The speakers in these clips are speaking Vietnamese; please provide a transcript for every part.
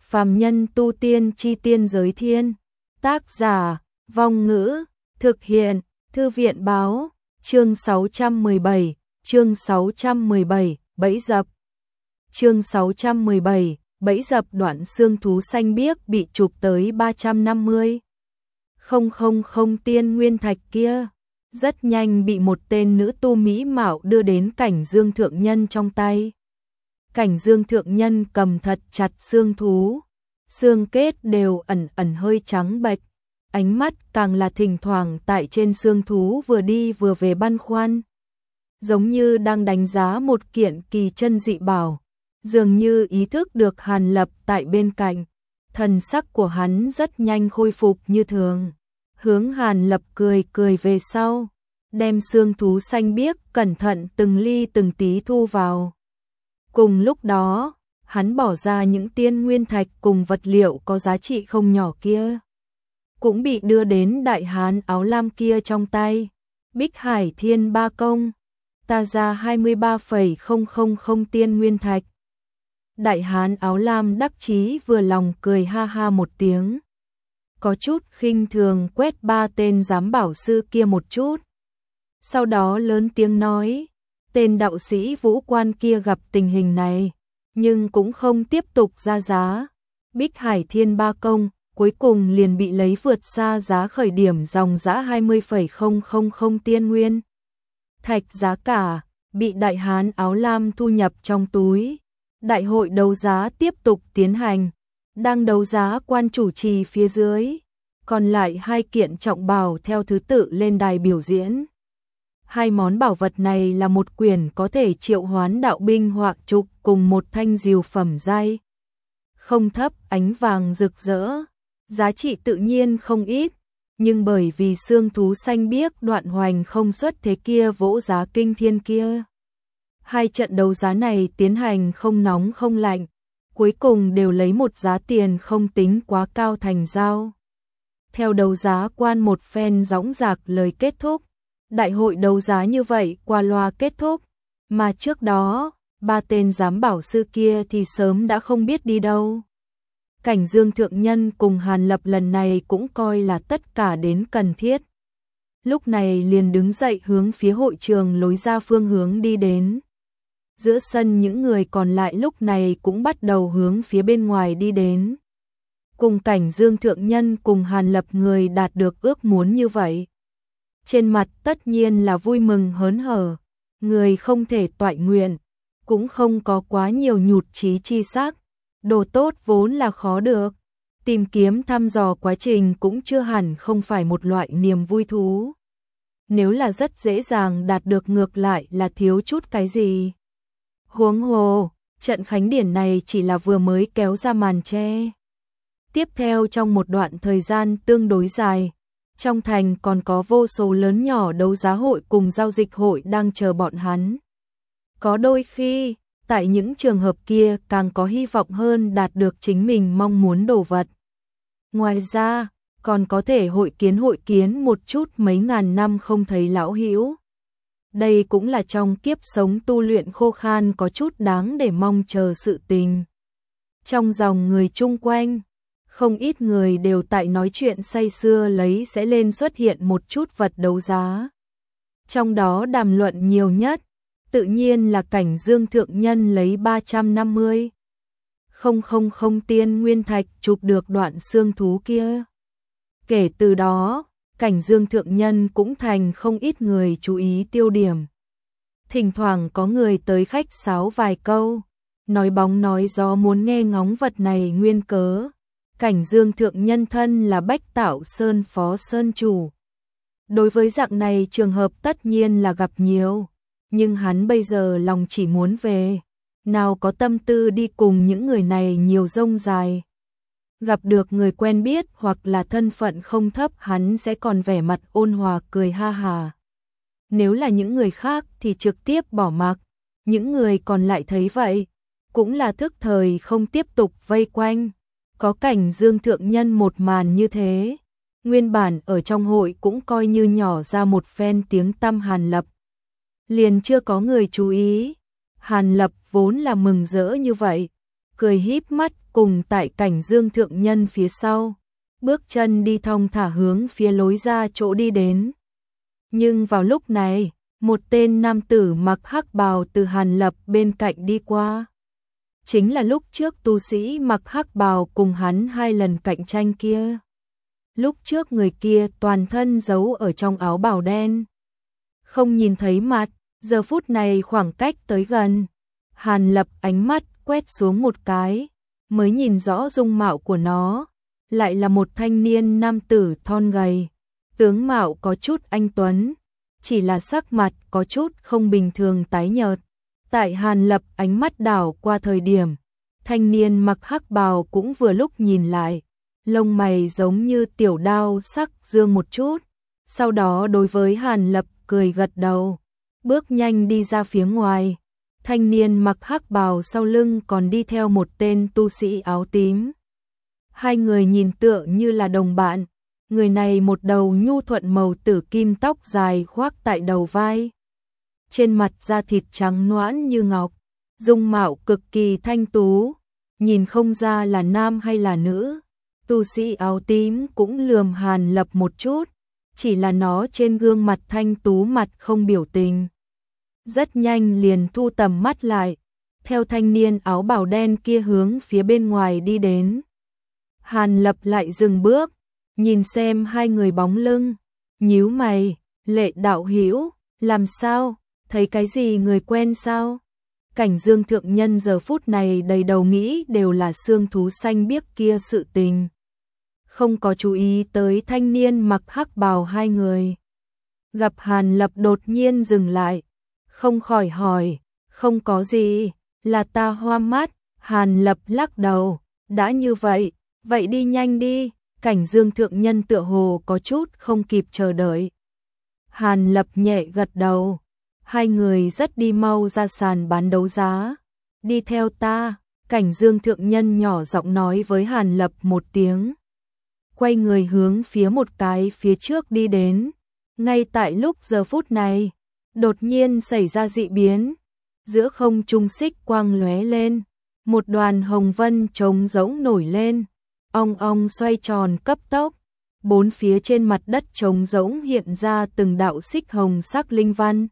Phàm nhân tu tiên chi tiên giới thiên. Tác giả, Vong Ngữ, thực hiện, Thư viện báo, chương 617, bẫy dập. Chương 617, bẫy dập. Đoạn xương thú xanh biếc bị chụp tới 350. Không tiên nguyên thạch kia, rất nhanh bị một tên nữ tu mỹ mạo đưa đến Cảnh Dương thượng nhân trong tay. Cảnh Dương thượng nhân cầm thật chặt xương thú, xương kết đều ẩn hơi trắng bệch, ánh mắt càng là thỉnh thoảng tại trên xương thú vừa đi vừa về băn khoăn, giống như đang đánh giá một kiện kỳ chân dị bảo, dường như ý thức được Hàn Lập tại bên cạnh, thần sắc của hắn rất nhanh khôi phục như thường, hướng Hàn Lập cười về sau, đem xương thú xanh biếc cẩn thận từng ly từng tí thu vào. Cùng lúc đó, hắn bỏ ra những tiên nguyên thạch cùng vật liệu có giá trị không nhỏ kia, cũng bị đưa đến đại hán áo lam kia trong tay. Bích Hải Thiên Ba Công, ta ra 23,000 tiên nguyên thạch. Đại hán áo lam đắc chí vừa lòng cười ha ha một tiếng, có chút khinh thường quét ba tên giám bảo sư kia một chút. Sau đó lớn tiếng nói, tên đạo sĩ vũ quan kia gặp tình hình này, nhưng cũng không tiếp tục ra giá. Bích Hải Thiên Ba Công cuối cùng liền bị lấy vượt xa giá khởi điểm dòng giá 20,000 tiên nguyên thạch, giá cả bị đại hán áo lam thu nhập trong túi. Đại hội đấu giá tiếp tục tiến hành, đang đấu giá quan chủ trì phía dưới, còn lại hai kiện trọng bảo theo thứ tự lên đài biểu diễn. Hai món bảo vật này là một quyển có thể triệu hoán đạo binh họa trục cùng một thanh diều phẩm giai không thấp ánh vàng rực rỡ, giá trị tự nhiên không ít, nhưng bởi vì xương thú xanh biếc đoạn hoành không xuất thế kia vỗ giá kinh thiên kia. Hai trận đấu giá này tiến hành không nóng không lạnh, cuối cùng đều lấy một giá tiền không tính quá cao thành giao. Theo đấu giá quan một phen dõng dạc lời kết thúc, đại hội đấu giá như vậy qua loa kết thúc, mà trước đó, ba tên giám bảo sư kia thì sớm đã không biết đi đâu. Cảnh Dương thượng nhân cùng Hàn Lập lần này cũng coi là tất cả đến cần thiết. Lúc này liền đứng dậy hướng phía hội trường lối ra phương hướng đi đến. Giữa sân những người còn lại lúc này cũng bắt đầu hướng phía bên ngoài đi đến. Cùng Cảnh Dương thượng nhân cùng Hàn Lập người đạt được ước muốn như vậy, trên mặt tất nhiên là vui mừng hớn hở, người không thể toại nguyện, cũng không có quá nhiều nhụt chí chi sắc, đồ tốt vốn là khó được, tìm kiếm thăm dò quá trình cũng chưa hẳn không phải một loại niềm vui thú. Nếu là rất dễ dàng đạt được ngược lại là thiếu chút cái gì. Huống hồ, trận khánh điển này chỉ là vừa mới kéo ra màn che. Tiếp theo trong một đoạn thời gian tương đối dài, trong thành còn có vô số lớn nhỏ đấu giá hội cùng giao dịch hội đang chờ bọn hắn. Có đôi khi, tại những trường hợp kia càng có hy vọng hơn đạt được chính mình mong muốn đồ vật. Ngoài ra, còn có thể hội kiến một chút mấy ngàn năm không thấy lão hữu. Đây cũng là trong kiếp sống tu luyện khô khan có chút đáng để mong chờ sự tình. Trong dòng người chung quanh, không ít người đều tại nói chuyện say sưa lấy sẽ lên xuất hiện một chút vật đấu giá. Trong đó đàm luận nhiều nhất, tự nhiên là Cảnh Dương thượng nhân lấy 350,000 tiên nguyên thạch chụp được đoạn xương thú kia. Kể từ đó, Cảnh Dương thượng nhân cũng thành không ít người chú ý tiêu điểm. Thỉnh thoảng có người tới khách sáo vài câu, nói bóng nói gió muốn nghe ngóng vật này nguyên cớ. Cảnh Dương thượng nhân thân là Bách Tạo Sơn phó sơn chủ. Đối với dạng này trường hợp tất nhiên là gặp nhiều, nhưng hắn bây giờ lòng chỉ muốn về, nào có tâm tư đi cùng những người này nhiều rông dài. Gặp được người quen biết hoặc là thân phận không thấp hắn sẽ còn vẻ mặt ôn hòa cười ha hà. Nếu là những người khác thì trực tiếp bỏ mặc, những người còn lại thấy vậy, cũng là thức thời không tiếp tục vây quanh. Có Cảnh Dương thượng nhân một màn như thế, nguyên bản ở trong hội cũng coi như nhỏ ra một phen tiếng tăm. Hàn Lập liền chưa có người chú ý. Hàn Lập vốn là mừng rỡ như vậy, cười híp mắt cùng tại Cảnh Dương thượng nhân phía sau, bước chân đi thong thả hướng phía lối ra chỗ đi đến. Nhưng vào lúc này, một tên nam tử mặc hắc bào từ Hàn Lập bên cạnh đi qua. Chính là lúc trước tu sĩ mặc hắc bào cùng hắn 2 lần cạnh tranh kia. Lúc trước người kia toàn thân giấu ở trong áo bào đen, không nhìn thấy mặt, giờ phút này khoảng cách tới gần. Hàn Lập ánh mắt quét xuống một cái, mới nhìn rõ dung mạo của nó, lại là một thanh niên nam tử thon gầy, tướng mạo có chút anh tuấn, chỉ là sắc mặt có chút không bình thường tái nhợt. Tại Hàn Lập ánh mắt đảo qua thời điểm, thanh niên mặc hắc bào cũng vừa lúc nhìn lại, lông mày giống như tiểu đao sắc dương một chút, sau đó đối với Hàn Lập cười gật đầu, bước nhanh đi ra phía ngoài. Thanh niên mặc hắc bào sau lưng còn đi theo một tên tu sĩ áo tím. 2 người nhìn tựa như là đồng bạn, người này một đầu nhu thuận màu tử kim tóc dài khoác tại đầu vai. Trên mặt da thịt trắng nõn như ngọc, dung mạo cực kỳ thanh tú, nhìn không ra là nam hay là nữ. Tu sĩ áo tím cũng lườm Hàn Lập một chút, chỉ là nó trên gương mặt thanh tú mặt không biểu tình. Rất nhanh liền thu tầm mắt lại, theo thanh niên áo bào đen kia hướng phía bên ngoài đi đến. Hàn Lập lại dừng bước, nhìn xem 2 người bóng lưng, nhíu mày, Lệ đạo hữu, làm sao, thấy cái gì người quen sao? Cảnh Dương thượng nhân giờ phút này đầy đầu nghĩ đều là xương thú xanh biếc kia sự tình. Không có chú ý tới thanh niên mặc hắc bào 2 người. Gặp Hàn Lập đột nhiên dừng lại, không khỏi hỏi, không có gì, là ta hoa mắt. Hàn Lập lắc đầu, đã như vậy, vậy đi nhanh đi. Cảnh Dương thượng nhân tựa hồ có chút không kịp chờ đợi. Hàn Lập nhẹ gật đầu, 2 người rất đi mau ra sàn bán đấu giá. Đi theo ta, Cảnh Dương thượng nhân nhỏ giọng nói với Hàn Lập một tiếng. Quay người hướng phía một cái phía trước đi đến. Ngay tại lúc giờ phút này, đột nhiên xảy ra dị biến. Giữa không trung xích quang lóe lên, một đoàn hồng vân trống rỗng nổi lên, ong ong xoay tròn cấp tốc. 4 phía trên mặt đất trống rỗng hiện ra từng đạo xích hồng sắc linh văn,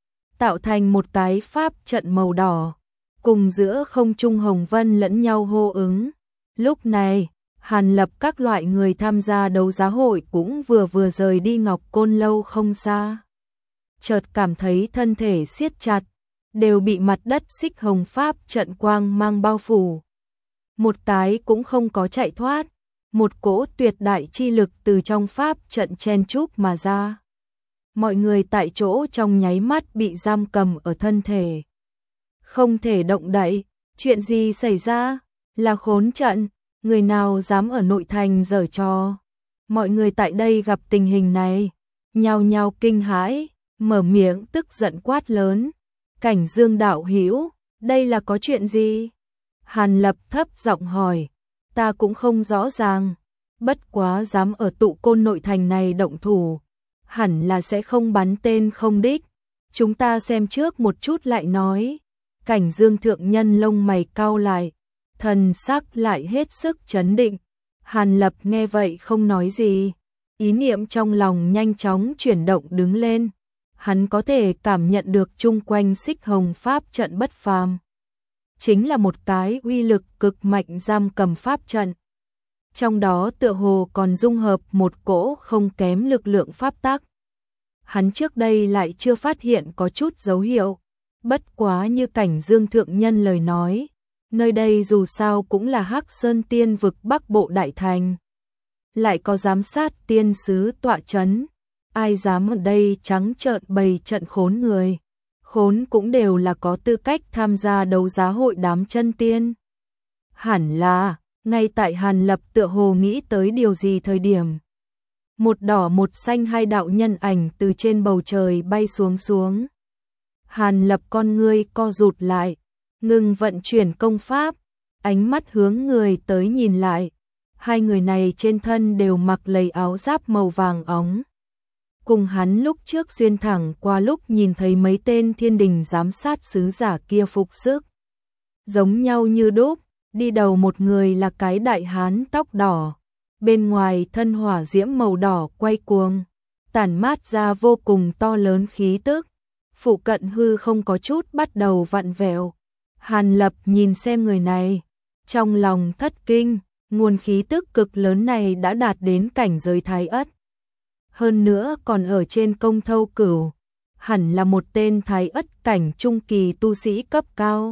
tạo thành một cái pháp trận màu đỏ, cùng giữa không trung hồng vân lẫn nhau hô ứng. Lúc này, Hàn Lập các loại người tham gia đấu giá hội cũng vừa rời đi Ngọc Côn lâu không xa. Chợt cảm thấy thân thể siết chặt, đều bị mặt đất xích hồng pháp trận quang mang bao phủ. Một cái cũng không có chạy thoát, một cỗ tuyệt đại chi lực từ trong pháp trận chen chúc mà ra. Mọi người tại chỗ trong nháy mắt bị giam cầm ở thân thể, không thể động đậy. Chuyện gì xảy ra? Là khốn trận, người nào dám ở nội thành giở trò? Mọi người tại đây gặp tình hình này, nhao nhao kinh hãi, mở miệng tức giận quát lớn. Cảnh Dương đạo hữu, đây là có chuyện gì? Hàn Lập thấp giọng hỏi. Ta cũng không rõ ràng, bất quá dám ở tụ côn nội thành này động thủ, hẳn là sẽ không bắn tên không đích. Chúng ta xem trước một chút lại nói. Cảnh Dương thượng nhân lông mày cau lại, thần sắc lại hết sức trấn định. Hàn Lập nghe vậy không nói gì, ý niệm trong lòng nhanh chóng chuyển động đứng lên. Hắn có thể cảm nhận được chung quanh xích hồng pháp trận bất phàm, chính là một cái uy lực cực mạnh giam cầm pháp trận. Trong đó tựa hồ còn dung hợp một cỗ không kém lực lượng pháp tắc. Hắn trước đây lại chưa phát hiện có chút dấu hiệu, bất quá như Cảnh Dương thượng nhân lời nói, nơi đây dù sao cũng là Hắc Sơn Tiên vực Bắc Bộ đại thành, lại có giám sát tiên sứ tọa chấn, ai dám ở đây trắng trợn bày trận khốn người. Khốn cũng đều là có tư cách tham gia đấu giá hội đám chân tiên. Hẳn là, ngay tại Hàn Lập tựa hồ nghĩ tới điều gì thời điểm. Một đỏ một xanh 2 đạo nhân ảnh từ trên bầu trời bay xuống. Hàn Lập con ngươi co rụt lại, ngừng vận chuyển công pháp, ánh mắt hướng người tới nhìn lại. 2 người này trên thân đều mặc lầy áo giáp màu vàng óng. Cùng hắn lúc trước xuyên thẳng qua lúc nhìn thấy mấy tên thiên đình giám sát sứ giả kia phục sức giống nhau như đúc, Đi đầu một người là cái đại hán tóc đỏ, bên ngoài thân hỏa diễm màu đỏ quay cuồng, tản mát ra vô cùng to lớn khí tức. Phụ cận hư không có chút bắt đầu vặn vẹo. Hàn Lập nhìn xem người này, trong lòng thất kinh, nguồn khí tức cực lớn này đã đạt đến cảnh giới thái ất. Hơn nữa còn ở trên công thâu cửu, hẳn là một tên thái ất cảnh trung kỳ tu sĩ cấp cao.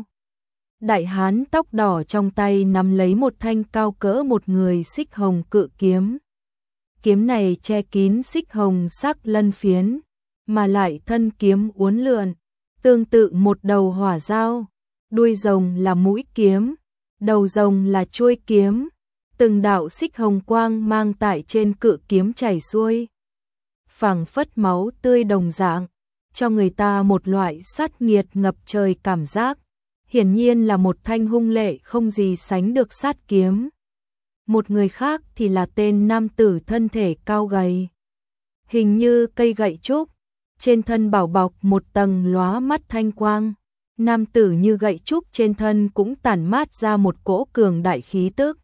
Đại hán tóc đỏ trong tay nắm lấy một thanh cao cỡ một người xích hồng cự kiếm. Kiếm này che kín xích hồng sắc lân phiến, mà lại thân kiếm uốn lượn, tương tự một đầu hỏa dao, đuôi rồng là mũi kiếm, đầu rồng là chuôi kiếm, từng đạo xích hồng quang mang tại trên cự kiếm chảy xuôi, phảng phất máu tươi đồng dạng, cho người ta một loại sát nghiệt ngập trời cảm giác. Hiển nhiên là một thanh hung lệ không gì sánh được sát kiếm. Một người khác thì là tên nam tử thân thể cao gầy, hình như cây gậy trúc, trên thân bảo bọc một tầng lóa mắt thanh quang. Nam tử như gậy trúc trên thân cũng tản mát ra một cỗ cường đại khí tức.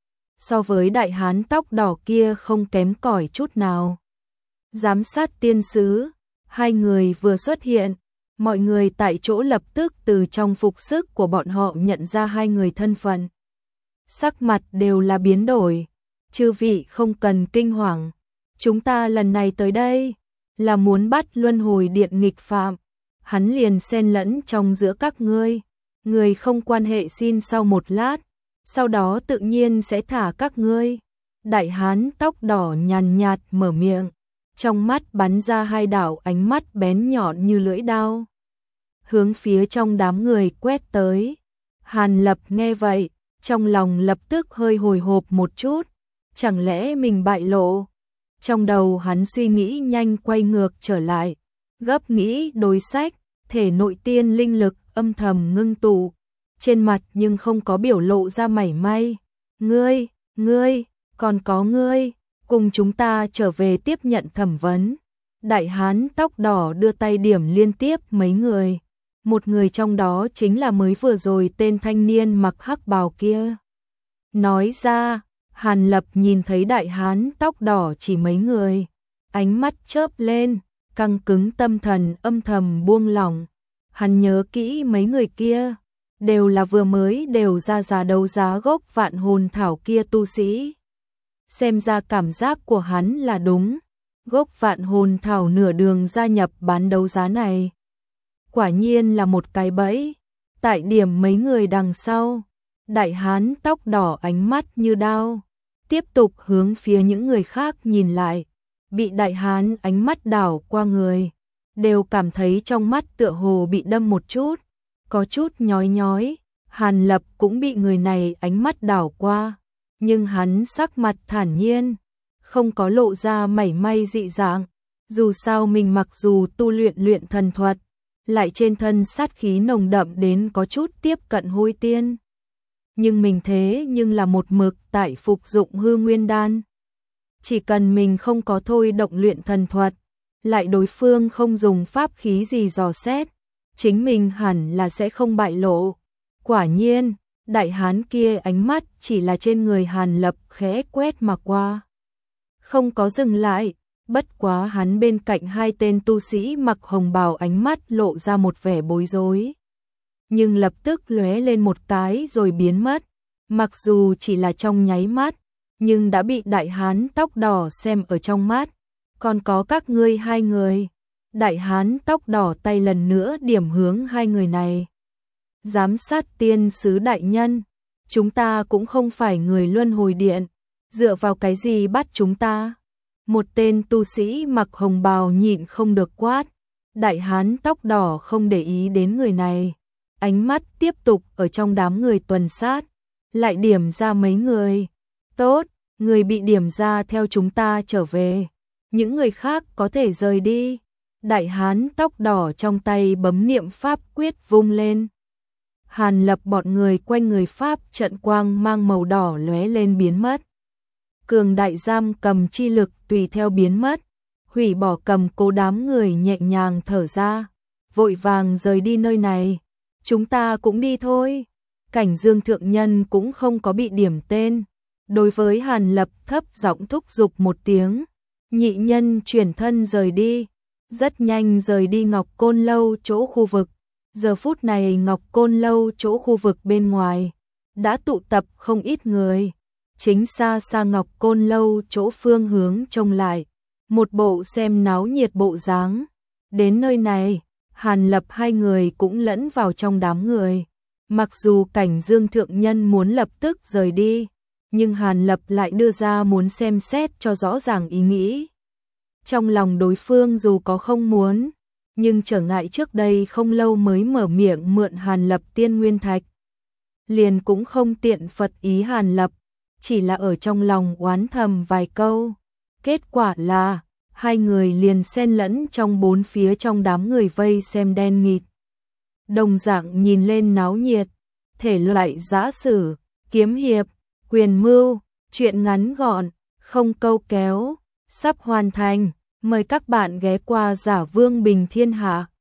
So với đại hán tóc đỏ kia không kém cỏi chút nào. Giám sát tiên sứ, hai người vừa xuất hiện, mọi người tại chỗ lập tức từ trong phục sức của bọn họ nhận ra hai người thân phận. Sắc mặt đều là biến đổi, chư vị không cần kinh hoàng, chúng ta lần này tới đây là muốn bắt luân hồi điện nghịch phạm, hắn liền xen lẫn trong giữa các ngươi, người không quan hệ xin sau một lát, sau đó tự nhiên sẽ thả các ngươi. Đại hán tóc đỏ nhàn nhạt mở miệng, trong mắt bắn ra hai đạo ánh mắt bén nhọn như lưỡi dao, hướng phía trong đám người quét tới. Hàn Lập nghe vậy, trong lòng lập tức hơi hồi hộp một chút, chẳng lẽ mình bại lộ? Trong đầu hắn suy nghĩ nhanh quay ngược trở lại, gấp nghĩ đối sách, thể nội tiên linh lực âm thầm ngưng tụ, trên mặt nhưng không có biểu lộ ra mảy may. Ngươi, còn có ngươi, cùng chúng ta trở về tiếp nhận thẩm vấn. Đại hán tóc đỏ đưa tay điểm liên tiếp mấy người. Một người trong đó chính là mới vừa rồi tên thanh niên mặc hắc bào kia. Nói ra, Hàn Lập nhìn thấy đại hán tóc đỏ chỉ mấy người, ánh mắt chớp lên, căng cứng tâm thần âm thầm buông lỏng. Hắn nhớ kỹ mấy người kia, đều là vừa mới đều ra giá đấu giá gốc vạn hồn thảo kia tu sĩ. Xem ra cảm giác của hắn là đúng, gốc vạn hồn thảo nửa đường gia nhập bán đấu giá này. Quả nhiên là một cái bẫy. Tại điểm mấy người đằng sau, đại hán tóc đỏ ánh mắt như đao, tiếp tục hướng phía những người khác nhìn lại, bị đại hán ánh mắt đảo qua người, đều cảm thấy trong mắt tựa hồ bị đâm một chút, có chút nhói nhói. Hàn Lập cũng bị người này ánh mắt đảo qua, nhưng hắn sắc mặt thản nhiên, không có lộ ra mảy may dị dạng, dù sao mình mặc dù tu luyện thần thuật, lại trên thân sát khí nồng đậm đến có chút tiếp cận hôi tiên. Nhưng mình thế nhưng là một mực tại phục dụng hư nguyên đan. Chỉ cần mình không có thôi động luyện thần thuật, lại đối phương không dùng pháp khí gì dò xét, chính mình hẳn là sẽ không bại lộ. Quả nhiên, đại hán kia ánh mắt chỉ là trên người Hàn Lập khẽ quét mà qua, không có dừng lại. Bất quá hắn bên cạnh hai tên tu sĩ mặc hồng bào ánh mắt lộ ra một vẻ bối rối, nhưng lập tức lóe lên một cái rồi biến mất. Mặc dù chỉ là trong nháy mắt, nhưng đã bị đại hán tóc đỏ xem ở trong mắt. Còn có các ngươi hai người. Đại hán tóc đỏ tay lần nữa điểm hướng hai người này. Giám sát tiên sứ đại nhân, chúng ta cũng không phải người luân hồi điện, dựa vào cái gì bắt chúng ta? Một tên tu sĩ mặc hồng bào nhịn không được quát. Đại hán tóc đỏ không để ý đến người này, ánh mắt tiếp tục ở trong đám người tuần sát, lại điểm ra mấy người. Tốt, người bị điểm ra theo chúng ta trở về, những người khác có thể rời đi. Đại hán tóc đỏ trong tay bấm niệm pháp quyết vung lên. Hàn Lập bọn người quanh người pháp trận quang mang màu đỏ lóe lên biến mất. Cường đại giam cầm chi lực tùy theo biến mất, hủy bỏ cầm cố đám người nhẹ nhàng thở ra, vội vàng rời đi nơi này. Chúng ta cũng đi thôi. Cảnh Dương thượng nhân cũng không có bị điểm tên. Đối với Hàn Lập thấp giọng thúc giục một tiếng, nhị nhân chuyển thân rời đi, rất nhanh rời đi Ngọc Côn Lâu chỗ khu vực. Giờ phút này Ngọc Côn Lâu chỗ khu vực bên ngoài đã tụ tập không ít người, chính xa xa Ngọc Côn Lâu chỗ phương hướng trông lại, một bộ xem náo nhiệt bộ dáng. Đến nơi này, Hàn Lập hai người cũng lẫn vào trong đám người. Mặc dù Cảnh Dương thượng nhân muốn lập tức rời đi, nhưng Hàn Lập lại đưa ra muốn xem xét cho rõ ràng ý nghĩ. Trong lòng đối phương dù có không muốn, nhưng trở ngại trước đây không lâu mới mở miệng mượn Hàn Lập tiên nguyên thạch. Liền cũng không tiện phật ý Hàn Lập, chỉ là ở trong lòng oán thầm vài câu. Kết quả là, hai người liền xen lẫn trong bốn phía trong đám người vây xem đen nghịt. Đồng dạng nhìn lên náo nhiệt, thể loại giã sử, kiếm hiệp, quyền mưu, chuyện ngắn gọn, không câu kéo, sắp hoàn thành. Mời các bạn ghé qua Giả Vương Bình Thiên Hạ.